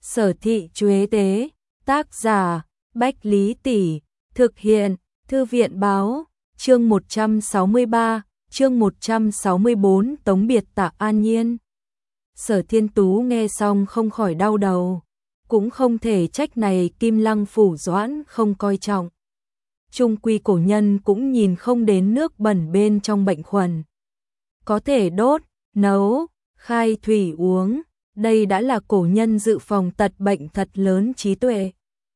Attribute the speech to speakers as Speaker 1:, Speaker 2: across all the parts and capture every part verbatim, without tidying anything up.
Speaker 1: Sở thị Chuế tế, tác giả, Bách Lý Tỷ, thực hiện, Thư viện báo, chương một trăm sáu mươi ba, chương một trăm sáu mươi bốn tống biệt Tạ An Nhiên. Sở Thiên Tú nghe xong không khỏi đau đầu, cũng không thể trách này Kim Lăng Phủ Doãn không coi trọng. Trung quy cổ nhân cũng nhìn không đến nước bẩn bên trong bệnh khuẩn. Có thể đốt, nấu, khai thủy uống, đây đã là cổ nhân dự phòng tật bệnh thật lớn trí tuệ.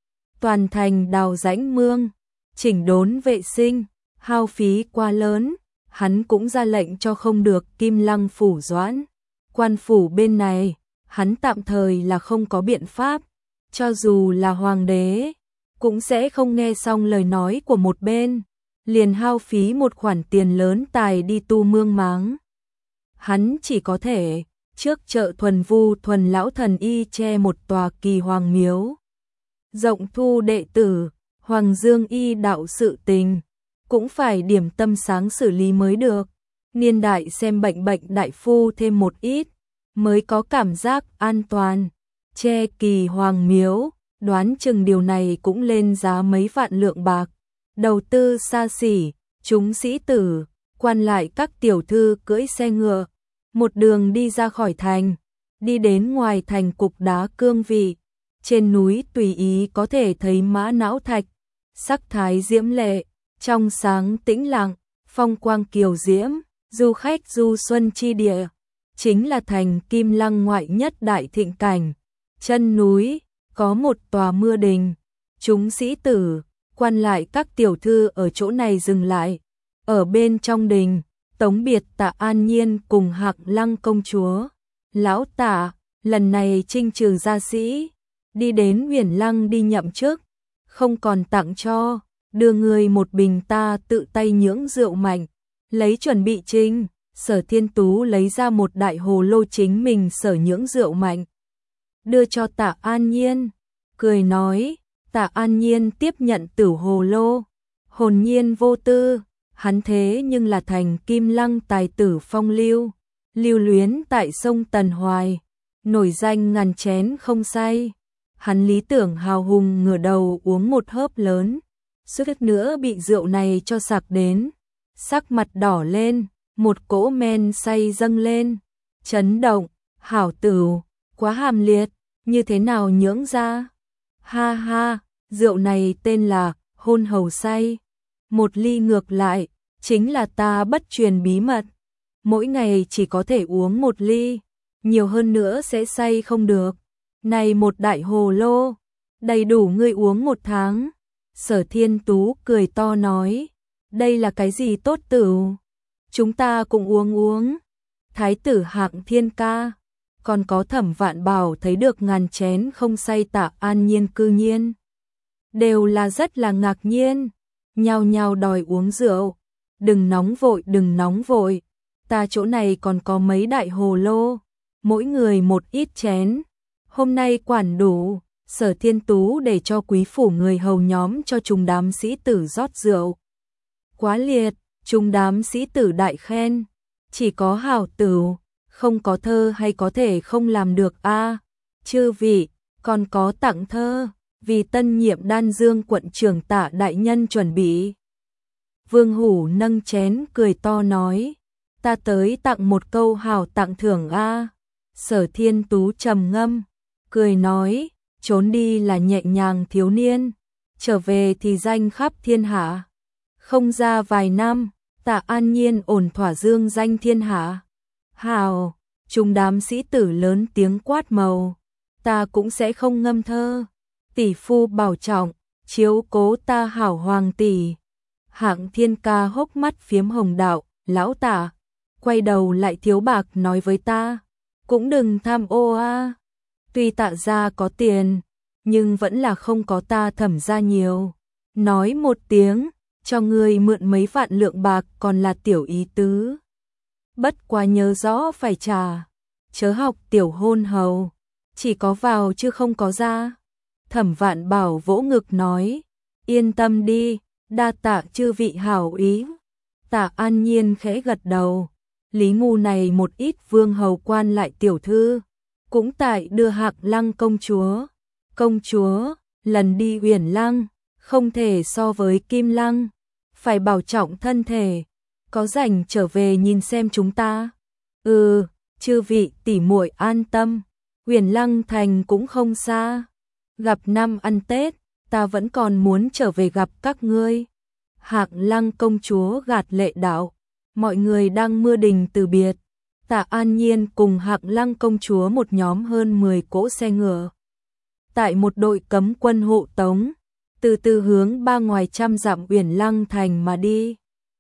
Speaker 1: Toàn thành đào rãnh mương, chỉnh đốn vệ sinh, hao phí quá lớn, hắn cũng ra lệnh cho không được Kim Lăng Phủ Doãn. Quan phủ bên này, hắn tạm thời là không có biện pháp, cho dù là hoàng đế, cũng sẽ không nghe xong lời nói của một bên, liền hao phí một khoản tiền lớn tài đi tu mương máng. Hắn chỉ có thể, trước chợ Thuần Vu Thuần Lão Thần Y che một tòa Kỳ Hoàng miếu. Rộng thu đệ tử, Hoàng Dương Y đạo sự tình, cũng phải điểm tâm sáng xử lý mới được. Niên đại xem bệnh bệnh đại phu thêm một ít, mới có cảm giác an toàn. Che Kỳ Hoàng miếu, đoán chừng điều này cũng lên giá mấy vạn lượng bạc. Đầu tư xa xỉ, chúng sĩ tử, quan lại các tiểu thư cưỡi xe ngựa, một đường đi ra khỏi thành, đi đến ngoài thành cục đá cương vị. Trên núi tùy ý có thể thấy mã não thạch, sắc thái diễm lệ, trong sáng tĩnh lặng, phong quang kiều diễm, du khách du xuân chi địa, chính là thành Kim Lăng ngoại nhất đại thịnh cảnh. Chân núi, có một tòa mưa đình, chúng sĩ tử, quan lại các tiểu thư ở chỗ này dừng lại. Ở bên trong đình, tống biệt Tạ An Nhiên cùng Hạc Lăng công chúa. Lão Tạ, lần này trinh trừ gia sĩ, đi đến Huyền Lăng đi nhậm chức, không còn tặng cho, đưa người một bình ta tự tay nhưỡng rượu mạnh, lấy chuẩn bị trinh. Sở Thiên Tú lấy ra một đại hồ lô chính mình sở nhưỡng rượu mạnh, đưa cho Tạ An Nhiên, cười nói. Tạ An Nhiên tiếp nhận tử hồ lô, hồn nhiên vô tư, hắn thế nhưng là thành Kim Lăng tài tử phong lưu, lưu luyến tại sông Tần Hoài, nổi danh ngàn chén không say. Hắn lý tưởng hào hùng ngửa đầu uống một hớp lớn, suýt nữa bị rượu này cho sặc đến, sắc mặt đỏ lên, một cỗ men say dâng lên, chấn động, hảo tửu, quá hàm liệt, như thế nào nhưỡng ra? Ha ha, rượu này tên là hôn hầu say, một ly ngược lại, chính là ta bất truyền bí mật, mỗi ngày chỉ có thể uống một ly, nhiều hơn nữa sẽ say không được. Này một đại hồ lô, đầy đủ ngươi uống một tháng. Sở Thiên Tú cười to nói, đây là cái gì tốt tửu? Chúng ta cùng uống uống. Thái tử Hạng Thiên Ca, còn có Thẩm Vạn Bảo thấy được ngàn chén không say Tạ An Nhiên cư nhiên, đều là rất là ngạc nhiên, nhao nhao đòi uống rượu. Đừng nóng vội, đừng nóng vội, ta chỗ này còn có mấy đại hồ lô, mỗi người một ít chén. Hôm nay quản đủ, Sở Thiên Tú để cho quý phủ người hầu nhóm cho chúng đám sĩ tử rót rượu. Quá liệt, chúng đám sĩ tử đại khen, chỉ có hảo tửu, không có thơ hay có thể không làm được a à? Chư vị, còn có tặng thơ, vì tân nhiệm Đan Dương quận trưởng Tạ đại nhân chuẩn bị. Vương Hủ nâng chén cười to nói, ta tới tặng một câu hảo tặng thưởng a à? Sở Thiên Tú trầm ngâm, cười nói, trốn đi là nhẹ nhàng thiếu niên, trở về thì danh khắp thiên hạ. Không ra vài năm, Tạ An Nhiên ổn thỏa dương danh thiên hạ. Hào, chúng đám sĩ tử lớn tiếng quát màu, ta cũng sẽ không ngâm thơ. Tỷ phu bảo trọng, chiếu cố ta hảo hoàng tỷ. Hạng Thiên Ca hốc mắt phiếm hồng đạo, lão Tạ, quay đầu lại thiếu bạc nói với ta, cũng đừng tham ô a. Tuy Tạ gia có tiền, nhưng vẫn là không có ta Thẩm gia nhiều. Nói một tiếng, cho người mượn mấy vạn lượng bạc còn là tiểu ý tứ. Bất quá nhớ rõ phải trả, chớ học tiểu hôn hầu, chỉ có vào chứ không có ra. Thẩm Vạn Bảo vỗ ngực nói, yên tâm đi, đa tạ chư vị hảo ý. Tạ An Nhiên khẽ gật đầu, lý ngu này một ít vương hầu quan lại tiểu thư, cũng tại đưa Hạc Lăng công chúa. Công chúa, lần đi Uyển Lăng, không thể so với Kim Lăng, phải bảo trọng thân thể, có rảnh trở về nhìn xem chúng ta. Ừ, chư vị tỷ muội an tâm, Uyển Lăng thành cũng không xa. Gặp năm ăn Tết, ta vẫn còn muốn trở về gặp các ngươi. Hạc Lăng công chúa gạt lệ đạo, mọi người đang mưa đình từ biệt. Tạ An Nhiên cùng Hạc Lăng công chúa một nhóm hơn mười cỗ xe ngựa. Tại một đội cấm quân hộ tống, từ từ hướng ba ngoài trăm dặm Uyển Lăng thành mà đi.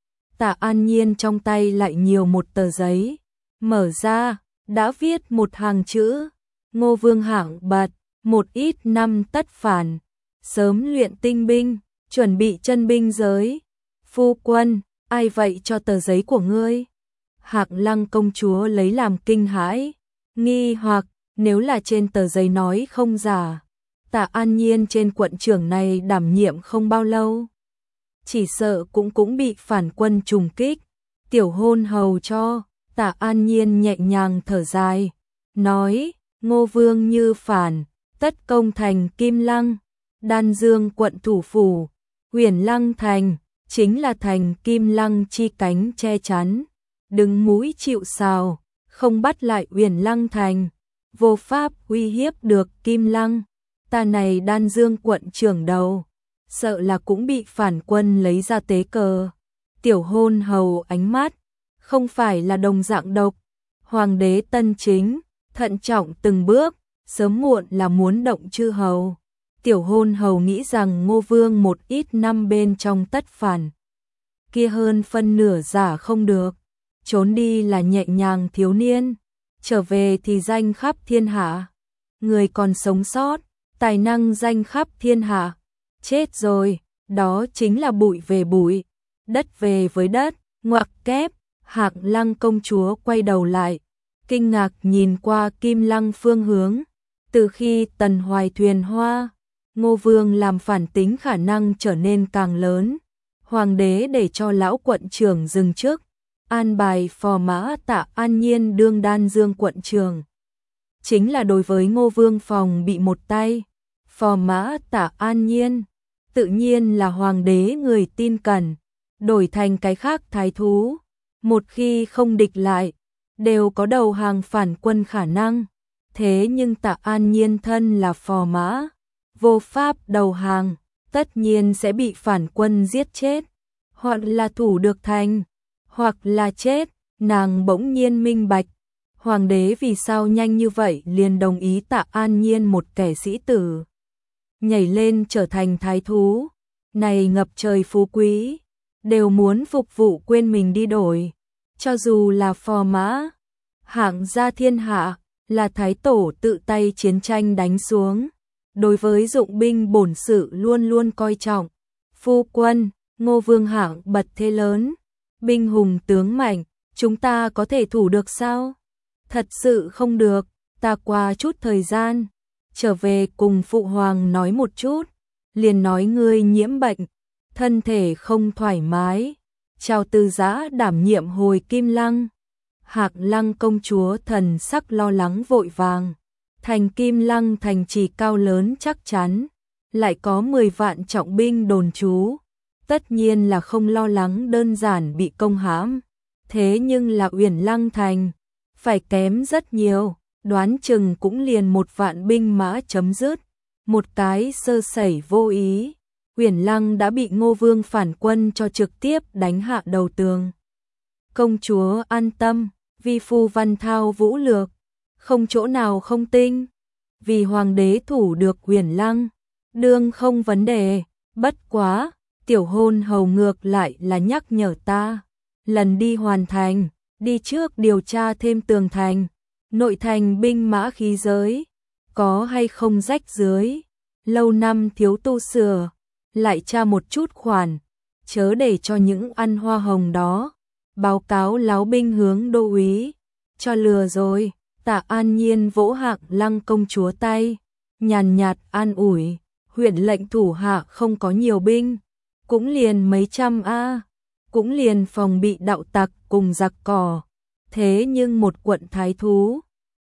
Speaker 1: Tạ An Nhiên trong tay lại nhiều một tờ giấy, mở ra, đã viết một hàng chữ: Ngô Vương hạng bật, một ít năm tất phản, sớm luyện tinh binh, chuẩn bị chân binh giới. Phu quân, ai vậy cho tờ giấy của ngươi? Hạc Lăng công chúa lấy làm kinh hãi, nghi hoặc, nếu là trên tờ giấy nói không giả, Tạ An Nhiên trên quận trưởng này đảm nhiệm không bao lâu, chỉ sợ cũng cũng bị phản quân trùng kích. Tiểu hôn hầu cho. Tạ An Nhiên nhẹ nhàng thở dài, nói: Ngô Vương như phản, tất công thành Kim Lăng, Đan Dương quận thủ phủ, Uyển Lăng thành chính là thành Kim Lăng chi cánh che chắn, đứng mũi chịu sào, không bắt lại Uyển Lăng thành, vô pháp uy hiếp được Kim Lăng. Ta này Đan Dương quận trưởng đầu, sợ là cũng bị phản quân lấy ra tế cờ. Tiểu hôn hầu ánh mắt không phải là đồng dạng độc. Hoàng đế Tân Chính thận trọng từng bước, sớm muộn là muốn động chư hầu. Tiểu hôn hầu nghĩ rằng Ngô Vương một ít năm bên trong tất phản, kia hơn phân nửa giả không được, trốn đi là nhẹ nhàng thiếu niên, trở về thì danh khắp thiên hạ. Người còn sống sót, tài năng danh khắp thiên hạ, chết rồi, đó chính là bụi về bụi, đất về với đất. Ngoặc kép. Hạc Lăng công chúa quay đầu lại, kinh ngạc nhìn qua Kim Lăng phương hướng. Từ khi Tần Hoài thuyền hoa, Ngô Vương làm phản tính khả năng trở nên càng lớn. Hoàng đế để cho lão quận trưởng dừng chức, an bài phò mã Tạ An Nhiên đương Đan Dương quận trưởng. Chính là đối với Ngô Vương phòng bị một tay, phò mã Tạ An Nhiên tự nhiên là hoàng đế người tin cẩn, đổi thành cái khác thái thú, một khi không địch lại, đều có đầu hàng phản quân khả năng. Thế nhưng Tạ An Nhiên thân là phò mã, vô pháp đầu hàng, tất nhiên sẽ bị phản quân giết chết, hoặc là thủ được thành, hoặc là chết. Nàng bỗng nhiên minh bạch, hoàng đế vì sao nhanh như vậy liền đồng ý Tạ An Nhiên một kẻ sĩ tử nhảy lên trở thành thái thú, này ngập trời phú quý, đều muốn phục vụ quên mình đi đổi. Cho dù là phò mã, hạng gia thiên hạ, là thái tổ tự tay chiến tranh đánh xuống, đối với dụng binh bổn sự luôn luôn coi trọng. Phu quân, Ngô Vương hạng bật thế lớn, binh hùng tướng mạnh, chúng ta có thể thủ được sao? Thật sự không được, ta qua chút thời gian, trở về cùng phụ hoàng nói một chút, liền nói ngươi nhiễm bệnh, thân thể không thoải mái, chào Tư Giã đảm nhiệm hồi Kim Lăng. Hạc Lăng công chúa thần sắc lo lắng vội vàng, thành Kim Lăng thành trì cao lớn chắc chắn, lại có mười vạn trọng binh đồn trú, tất nhiên là không lo lắng đơn giản bị công hãm. Thế nhưng là Uyển Lăng thành, phải kém rất nhiều, đoán chừng cũng liền một vạn binh mã chấm dứt, một cái sơ sẩy vô ý, Uyển Lăng đã bị Ngô Vương phản quân cho trực tiếp đánh hạ đầu tường. Công chúa an tâm, vi phu văn thao vũ lược, không chỗ nào không tinh, vì hoàng đế thủ được Uyển Lăng, đương không vấn đề. Bất quá, tiểu hôn hầu ngược lại là nhắc nhở ta, lần đi hoàn thành, đi trước điều tra thêm tường thành, nội thành binh mã khí giới, có hay không rách dưới, lâu năm thiếu tu sửa, lại tra một chút khoản, chớ để cho những ăn hoa hồng đó báo cáo láo binh hướng đô úy, cho lừa rồi. Tạ An Nhiên vỗ Hạc Lăng công chúa tay, nhàn nhạt an ủi, huyện lệnh thủ hạ không có nhiều binh, cũng liền mấy trăm a, cũng liền phòng bị đạo tặc cùng giặc cỏ, thế nhưng một quận thái thú,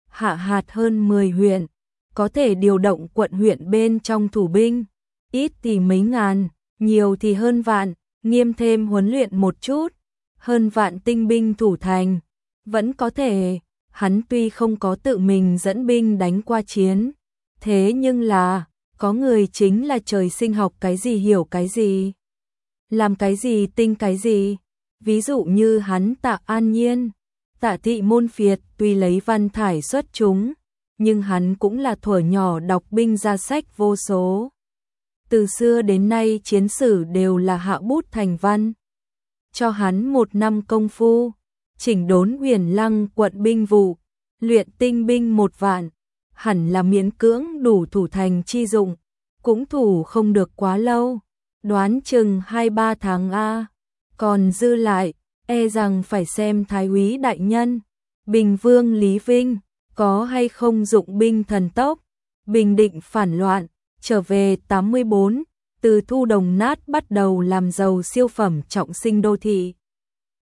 Speaker 1: hạ hạt hơn mười huyện, có thể điều động quận huyện bên trong thủ binh, ít thì mấy ngàn, nhiều thì hơn vạn, nghiêm thêm huấn luyện một chút, hơn vạn tinh binh thủ thành, vẫn có thể. Hắn tuy không có tự mình dẫn binh đánh qua chiến, thế nhưng là, có người chính là trời sinh học cái gì hiểu cái gì, làm cái gì tinh cái gì. Ví dụ như hắn Tạ An Nhiên, Tạ Thị Môn Phiệt tuy lấy văn thải xuất chúng, nhưng hắn cũng là thuở nhỏ đọc binh ra sách vô số. Từ xưa đến nay chiến sử đều là hạ bút thành văn. Cho hắn một năm công phu, chỉnh đốn Huyền Lăng quận binh vụ, luyện tinh binh một vạn, hẳn là miễn cưỡng đủ thủ thành chi dụng, cũng thủ không được quá lâu, đoán chừng hai ba tháng a. Còn dư lại, e rằng phải xem Thái úy đại nhân, Bình Vương Lý Vinh, có hay không dụng binh thần tốc, bình định phản loạn, trở về tám mươi bốn, từ thu đồng nát bắt đầu làm giàu siêu phẩm trọng sinh đô thị.